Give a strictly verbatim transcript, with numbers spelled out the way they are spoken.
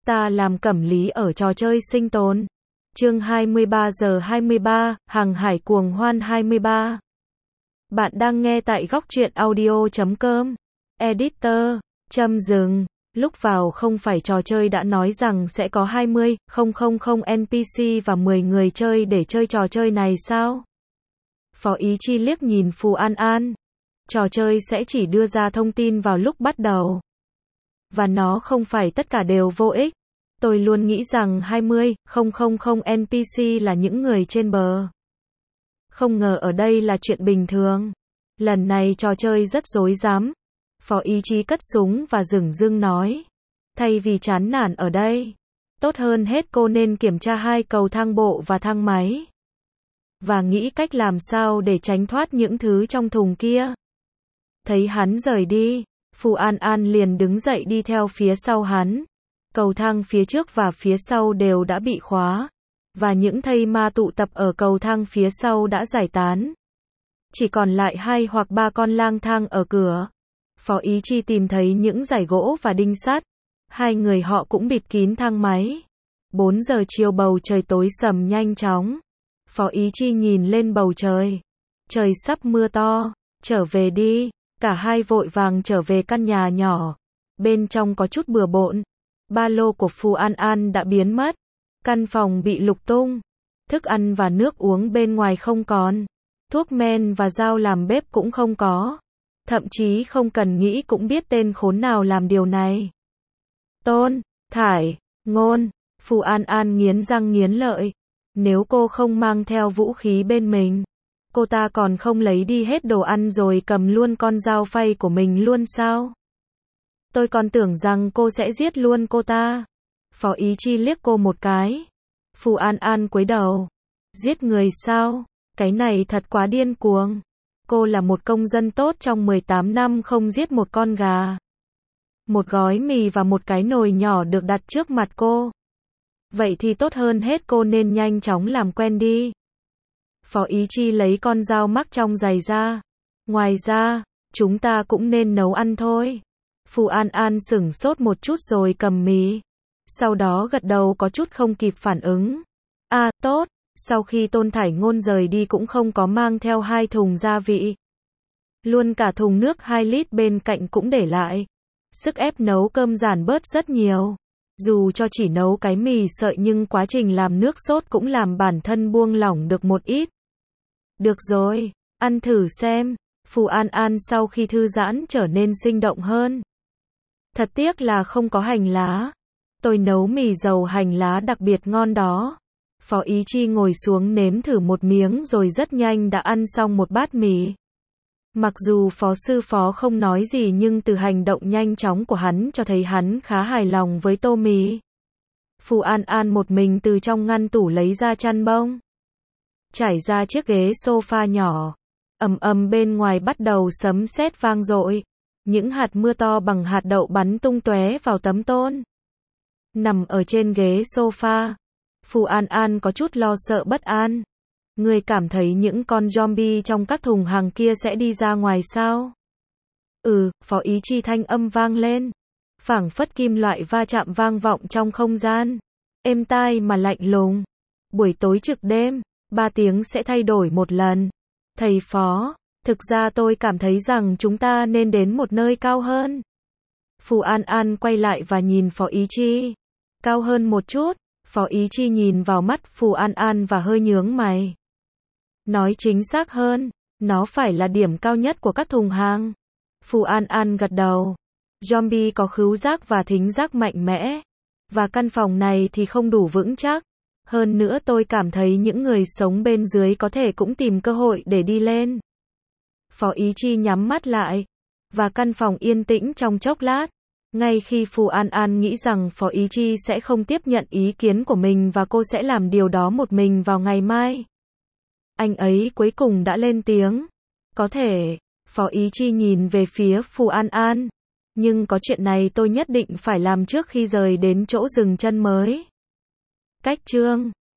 ta làm cẩm lý ở trò chơi sinh tồn. Chương hai mươi ba giờ hai mươi ba, hàng hải cuồng hoan hai mươi ba. Bạn đang nghe tại góc truyện audio chấm com. Editor, châm dừng. Lúc vào không phải trò chơi đã nói rằng sẽ có hai mươi nghìn en pê xê và mười người chơi để chơi trò chơi này sao? Phó Ý Chi liếc nhìn Phù An An. Trò chơi sẽ chỉ đưa ra thông tin vào lúc bắt đầu. Và nó không phải tất cả đều vô ích. Tôi luôn nghĩ rằng hai mươi nghìn en pê xê là những người trên bờ. Không ngờ ở đây là chuyện bình thường. Lần này trò chơi rất rối rắm. Phó Ý Chí cất súng và dửng dưng nói. Thay vì chán nản ở đây, tốt hơn hết cô nên kiểm tra hai cầu thang bộ và thang máy. Và nghĩ cách làm sao để tránh thoát những thứ trong thùng kia. Thấy hắn rời đi, Phù An An liền đứng dậy đi theo phía sau hắn. Cầu thang phía trước và phía sau đều đã bị khóa. Và những thây ma tụ tập ở cầu thang phía sau đã giải tán. Chỉ còn lại hai hoặc ba con lang thang ở cửa. Phó Ý Chi tìm thấy những giải gỗ và đinh sắt. Hai người họ cũng bịt kín thang máy. bốn giờ chiều bầu trời tối sầm nhanh chóng. Phó Ý Chi nhìn lên bầu trời. Trời sắp mưa to. Trở về đi. Cả hai vội vàng trở về căn nhà nhỏ. Bên trong có chút bừa bộn. Ba lô của Phù An An đã biến mất. Căn phòng bị lục tung. Thức ăn và nước uống bên ngoài không còn. Thuốc men và dao làm bếp cũng không có. Thậm chí không cần nghĩ cũng biết tên khốn nào làm điều này. Tôn, Thải, Ngôn, Phù An An nghiến răng nghiến lợi. Nếu cô không mang theo vũ khí bên mình, cô ta còn không lấy đi hết đồ ăn rồi cầm luôn con dao phay của mình luôn sao? Tôi còn tưởng rằng cô sẽ giết luôn cô ta. Phó Ý Chi liếc cô một cái. Phù An An cúi đầu. Giết người sao? Cái này thật quá điên cuồng. Cô là một công dân tốt trong mười tám năm không giết một con gà. Một gói mì và một cái nồi nhỏ được đặt trước mặt cô. Vậy thì tốt hơn hết cô nên nhanh chóng làm quen đi. Phó Ý Chi lấy con dao mắc trong giày ra. Ngoài ra, chúng ta cũng nên nấu ăn thôi. Phù An An sửng sốt một chút rồi cầm mì. Sau đó gật đầu có chút không kịp phản ứng. À, tốt. Sau khi Tôn Thải Ngôn rời đi cũng không có mang theo hai thùng gia vị. Luôn cả thùng nước hai lít bên cạnh cũng để lại. Sức ép nấu cơm giảm bớt rất nhiều. Dù cho chỉ nấu cái mì sợi nhưng quá trình làm nước sốt cũng làm bản thân buông lỏng được một ít. Được rồi, ăn thử xem. Phù An An sau khi thư giãn trở nên sinh động hơn. Thật tiếc là không có hành lá. Tôi nấu mì dầu hành lá đặc biệt ngon đó. Phó Ý Chi ngồi xuống nếm thử một miếng rồi rất nhanh đã ăn xong một bát mì. Mặc dù phó sư phó không nói gì nhưng từ hành động nhanh chóng của hắn cho thấy hắn khá hài lòng với tô mì. Phù An An một mình từ trong ngăn tủ lấy ra chăn bông. Trải ra chiếc ghế sofa nhỏ. Ầm ầm bên ngoài bắt đầu sấm sét vang dội. Những hạt mưa to bằng hạt đậu bắn tung tóe vào tấm tôn. Nằm ở trên ghế sofa. Phù An An có chút lo sợ bất an. Người cảm thấy những con zombie trong các thùng hàng kia sẽ đi ra ngoài sao? Ừ, Phó Ý Chi thanh âm vang lên. Phảng phất kim loại va chạm vang vọng trong không gian. Êm tai mà lạnh lùng. Buổi tối trực đêm, ba tiếng sẽ thay đổi một lần. Thầy Phó, thực ra tôi cảm thấy rằng chúng ta nên đến một nơi cao hơn. Phù An An quay lại và nhìn Phó Ý Chi. Cao hơn một chút. Phó Ý Chi nhìn vào mắt Phù An An và hơi nhướng mày. Nói chính xác hơn, nó phải là điểm cao nhất của các thùng hàng. Phù An An gật đầu. Zombie có khứu giác và thính giác mạnh mẽ. Và căn phòng này thì không đủ vững chắc. Hơn nữa tôi cảm thấy những người sống bên dưới có thể cũng tìm cơ hội để đi lên. Phó Ý Chi nhắm mắt lại. Và căn phòng yên tĩnh trong chốc lát. Ngay khi Phù An An nghĩ rằng Phó Ý Chi sẽ không tiếp nhận ý kiến của mình và cô sẽ làm điều đó một mình vào ngày mai. Anh ấy cuối cùng đã lên tiếng. Có thể, Phó Ý Chi nhìn về phía Phù An An. Nhưng có chuyện này tôi nhất định phải làm trước khi rời đến chỗ dừng chân mới. Cách chương